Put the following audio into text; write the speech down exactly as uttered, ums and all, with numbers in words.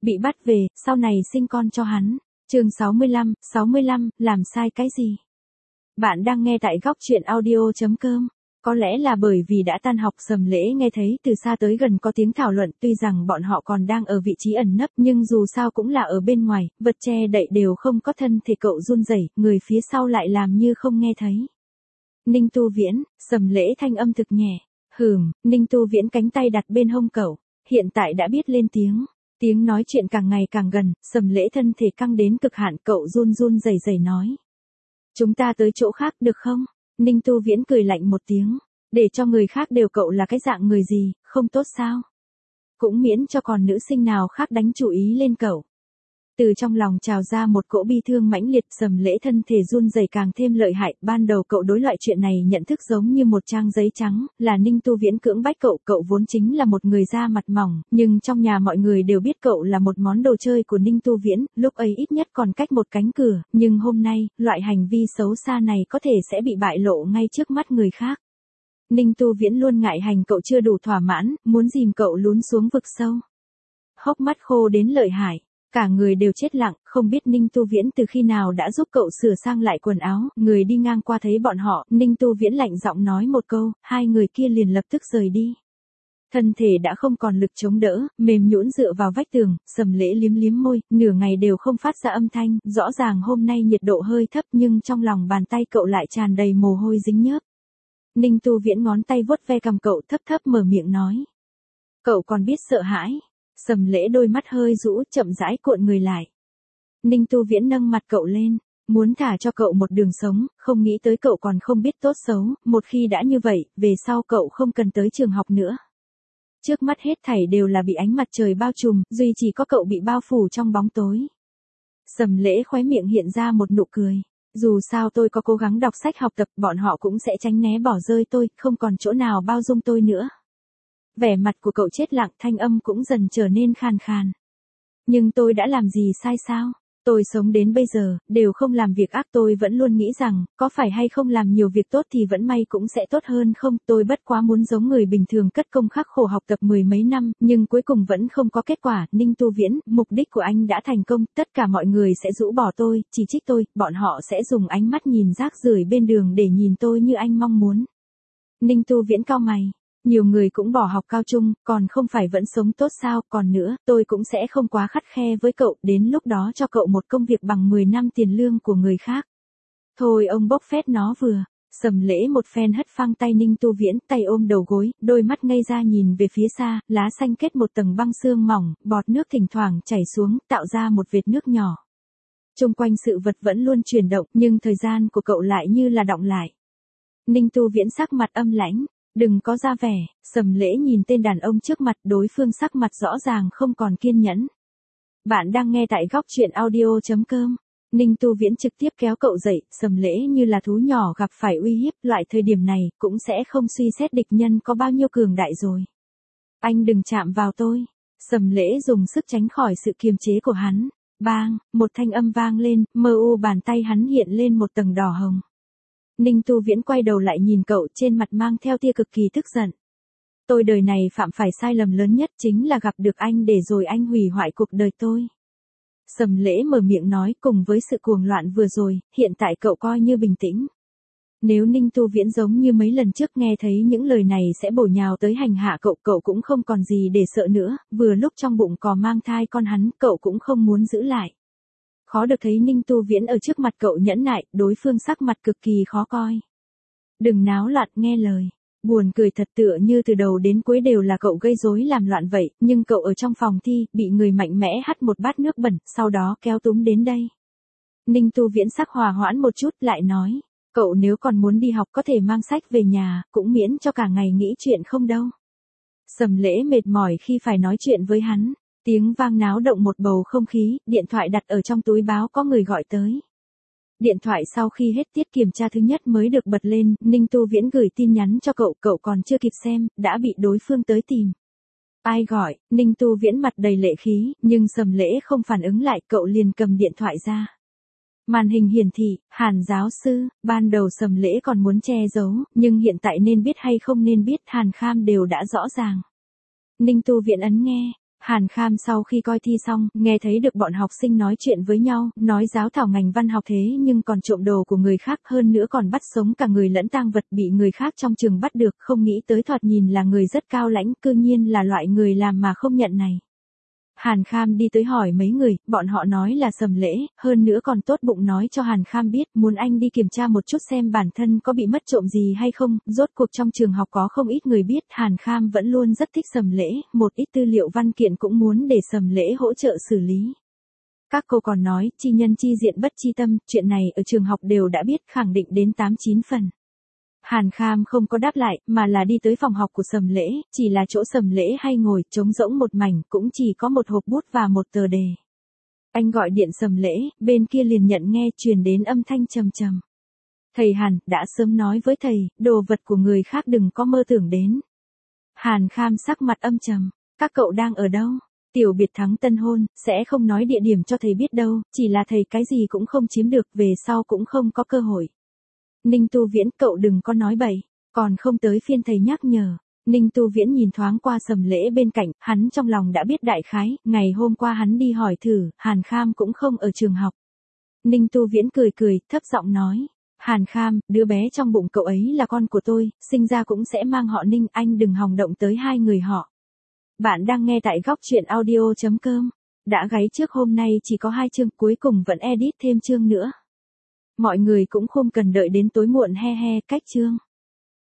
bị bắt về, sau này sinh con cho hắn. Chương sáu mươi lăm, sáu mươi lăm, làm sai cái gì? Bạn đang nghe tại góc truyện audio chấm com. Có lẽ là bởi vì đã tan học, Sầm Lễ nghe thấy từ xa tới gần có tiếng thảo luận, tuy rằng bọn họ còn đang ở vị trí ẩn nấp nhưng dù sao cũng là ở bên ngoài, vật che đậy đều không có, thân thể cậu run rẩy, người phía sau lại làm như không nghe thấy. Ninh Tu Viễn, Sầm Lễ thanh âm thực nhẹ. Hừm, Ninh Tu Viễn cánh tay đặt bên hông cậu, hiện tại đã biết lên tiếng. Tiếng nói chuyện càng ngày càng gần, Sầm Lễ thân thể căng đến cực hạn, cậu run run rẩy rẩy nói. Chúng ta tới chỗ khác được không? Ninh Tu Viễn cười lạnh một tiếng. Để cho người khác đều cậu là cái dạng người gì, không tốt sao? Cũng miễn cho còn nữ sinh nào khác đánh chủ ý lên cậu. Từ trong lòng trào ra một cỗ bi thương mãnh liệt, Sầm Lễ thân thể run rẩy càng thêm lợi hại. Ban đầu cậu đối loại chuyện này nhận thức giống như một trang giấy trắng, là Ninh Tu Viễn cưỡng bách cậu. Cậu vốn chính là một người da mặt mỏng, nhưng trong nhà mọi người đều biết cậu là một món đồ chơi của Ninh Tu Viễn, lúc ấy ít nhất còn cách một cánh cửa, nhưng hôm nay, loại hành vi xấu xa này có thể sẽ bị bại lộ ngay trước mắt người khác. Ninh Tu Viễn luôn ngại hành cậu chưa đủ thỏa mãn, muốn dìm cậu lún xuống vực sâu. Hốc mắt khô đến lợi hại. Cả người đều chết lặng, không biết Ninh Tu Viễn từ khi nào đã giúp cậu sửa sang lại quần áo, người đi ngang qua thấy bọn họ, Ninh Tu Viễn lạnh giọng nói một câu, hai người kia liền lập tức rời đi. Thân thể đã không còn lực chống đỡ, mềm nhũn dựa vào vách tường, Sầm Lễ liếm liếm môi, nửa ngày đều không phát ra âm thanh, rõ ràng hôm nay nhiệt độ hơi thấp nhưng trong lòng bàn tay cậu lại tràn đầy mồ hôi dính nhớp. Ninh Tu Viễn ngón tay vuốt ve cằm cậu, thấp thấp mở miệng nói. Cậu còn biết sợ hãi. Sầm Lễ đôi mắt hơi rũ, chậm rãi cuộn người lại. Ninh Tu Viễn nâng mặt cậu lên, muốn thả cho cậu một đường sống, không nghĩ tới cậu còn không biết tốt xấu, một khi đã như vậy, về sau cậu không cần tới trường học nữa. Trước mắt hết thảy đều là bị ánh mặt trời bao trùm, duy chỉ có cậu bị bao phủ trong bóng tối. Sầm Lễ khóe miệng hiện ra một nụ cười. Dù sao tôi có cố gắng đọc sách học tập, bọn họ cũng sẽ tránh né bỏ rơi tôi, không còn chỗ nào bao dung tôi nữa. Vẻ mặt của cậu chết lặng, thanh âm cũng dần trở nên khàn khàn. Nhưng tôi đã làm gì sai sao? Tôi sống đến bây giờ, đều không làm việc ác, tôi vẫn luôn nghĩ rằng, có phải hay không làm nhiều việc tốt thì vẫn may cũng sẽ tốt hơn không? Tôi bất quá muốn giống người bình thường cất công khắc khổ học tập mười mấy năm, nhưng cuối cùng vẫn không có kết quả. Ninh Tu Viễn, mục đích của anh đã thành công, tất cả mọi người sẽ rũ bỏ tôi, chỉ trích tôi, bọn họ sẽ dùng ánh mắt nhìn rác rưởi bên đường để nhìn tôi như anh mong muốn. Ninh Tu Viễn cau mày. Nhiều người cũng bỏ học cao trung, còn không phải vẫn sống tốt sao, còn nữa, tôi cũng sẽ không quá khắt khe với cậu, đến lúc đó cho cậu một công việc bằng mười năm tiền lương của người khác. Thôi ông bốc phét nó vừa. Sầm Lễ một phen hất phăng tay Ninh Tu Viễn, tay ôm đầu gối, đôi mắt ngây ra nhìn về phía xa, lá xanh kết một tầng băng sương mỏng, bọt nước thỉnh thoảng chảy xuống, tạo ra một vệt nước nhỏ. Xung quanh sự vật vẫn luôn chuyển động, nhưng thời gian của cậu lại như là đọng lại. Ninh Tu Viễn sắc mặt âm lãnh. Đừng có ra vẻ. Sầm Lễ nhìn tên đàn ông trước mặt, đối phương sắc mặt rõ ràng không còn kiên nhẫn. Bạn đang nghe tại góc truyện audio chấm com. Ninh Tu Viễn trực tiếp kéo cậu dậy, Sầm Lễ như là thú nhỏ gặp phải uy hiếp, loại thời điểm này, cũng sẽ không suy xét địch nhân có bao nhiêu cường đại rồi. Anh đừng chạm vào tôi. Sầm Lễ dùng sức tránh khỏi sự kiềm chế của hắn. Bang, một thanh âm vang lên, mờ u bàn tay hắn hiện lên một tầng đỏ hồng. Ninh Tu Viễn quay đầu lại nhìn cậu, trên mặt mang theo tia cực kỳ tức giận. Tôi đời này phạm phải sai lầm lớn nhất chính là gặp được anh để rồi anh hủy hoại cuộc đời tôi. Sầm Lễ mở miệng nói, cùng với sự cuồng loạn vừa rồi, hiện tại cậu coi như bình tĩnh. Nếu Ninh Tu Viễn giống như mấy lần trước nghe thấy những lời này sẽ bổ nhào tới hành hạ cậu, cậu cũng không còn gì để sợ nữa, vừa lúc trong bụng có mang thai con hắn, cậu cũng không muốn giữ lại. Khó được thấy Ninh Tu Viễn ở trước mặt cậu nhẫn nại, đối phương sắc mặt cực kỳ khó coi. Đừng náo loạn, nghe lời. Buồn cười thật, tựa như từ đầu đến cuối đều là cậu gây rối làm loạn vậy, nhưng cậu ở trong phòng thi, bị người mạnh mẽ hắt một bát nước bẩn, sau đó kéo túm đến đây. Ninh Tu Viễn sắc hòa hoãn một chút, lại nói, cậu nếu còn muốn đi học có thể mang sách về nhà, cũng miễn cho cả ngày nghĩ chuyện không đâu. Sầm Lễ mệt mỏi khi phải nói chuyện với hắn. Tiếng vang náo động một bầu không khí, điện thoại đặt ở trong túi báo có người gọi tới. Điện thoại sau khi hết tiết kiểm tra thứ nhất mới được bật lên, Ninh Tu Viễn gửi tin nhắn cho cậu, cậu còn chưa kịp xem, đã bị đối phương tới tìm. Ai gọi? Ninh Tu Viễn mặt đầy lệ khí, nhưng Sầm Lễ không phản ứng lại, cậu liền cầm điện thoại ra. Màn hình hiển thị, Hàn giáo sư, ban đầu Sầm Lễ còn muốn che giấu, nhưng hiện tại nên biết hay không nên biết, Hàn Kham đều đã rõ ràng. Ninh Tu Viễn ấn nghe. Hàn Kham sau khi coi thi xong, nghe thấy được bọn học sinh nói chuyện với nhau, nói giáo thảo ngành văn học thế nhưng còn trộm đồ của người khác, hơn nữa còn bắt sống cả người lẫn tang vật, bị người khác trong trường bắt được, không nghĩ tới thoạt nhìn là người rất cao lãnh, cư nhiên là loại người làm mà không nhận này. Hàn Kham đi tới hỏi mấy người, bọn họ nói là Sầm Lễ, hơn nữa còn tốt bụng nói cho Hàn Kham biết, muốn anh đi kiểm tra một chút xem bản thân có bị mất trộm gì hay không, rốt cuộc trong trường học có không ít người biết, Hàn Kham vẫn luôn rất thích Sầm Lễ, một ít tư liệu văn kiện cũng muốn để Sầm Lễ hỗ trợ xử lý. Các cô còn nói, chi nhân chi diện bất chi tâm, chuyện này ở trường học đều đã biết, khẳng định đến tám chín phần. Hàn Kham không có đáp lại, mà là đi tới phòng học của Sầm Lễ, chỉ là chỗ Sầm Lễ hay ngồi, trống rỗng một mảnh, cũng chỉ có một hộp bút và một tờ đề. Anh gọi điện Sầm Lễ, bên kia liền nhận nghe, truyền đến âm thanh trầm trầm. Thầy Hàn, đã sớm nói với thầy, đồ vật của người khác đừng có mơ tưởng đến. Hàn Kham sắc mặt âm trầm, các cậu đang ở đâu? Tiểu biệt thắng tân hôn, sẽ không nói địa điểm cho thầy biết đâu, chỉ là thầy cái gì cũng không chiếm được, về sau cũng không có cơ hội. Ninh Tu Viễn, cậu đừng có nói bậy, còn không tới phiên thầy nhắc nhở. Ninh Tu Viễn nhìn thoáng qua Sầm Lễ bên cạnh, hắn trong lòng đã biết đại khái, ngày hôm qua hắn đi hỏi thử, Hàn Kham cũng không ở trường học. Ninh Tu Viễn cười cười, thấp giọng nói, Hàn Kham, đứa bé trong bụng cậu ấy là con của tôi, sinh ra cũng sẽ mang họ Ninh, anh đừng hòng động tới hai người họ. Bạn đang nghe tại góc truyện audio chấm com, đã gáy trước hôm nay chỉ có hai chương, cuối cùng vẫn edit thêm chương nữa. Mọi người cũng không cần đợi đến tối muộn he he, cách chương.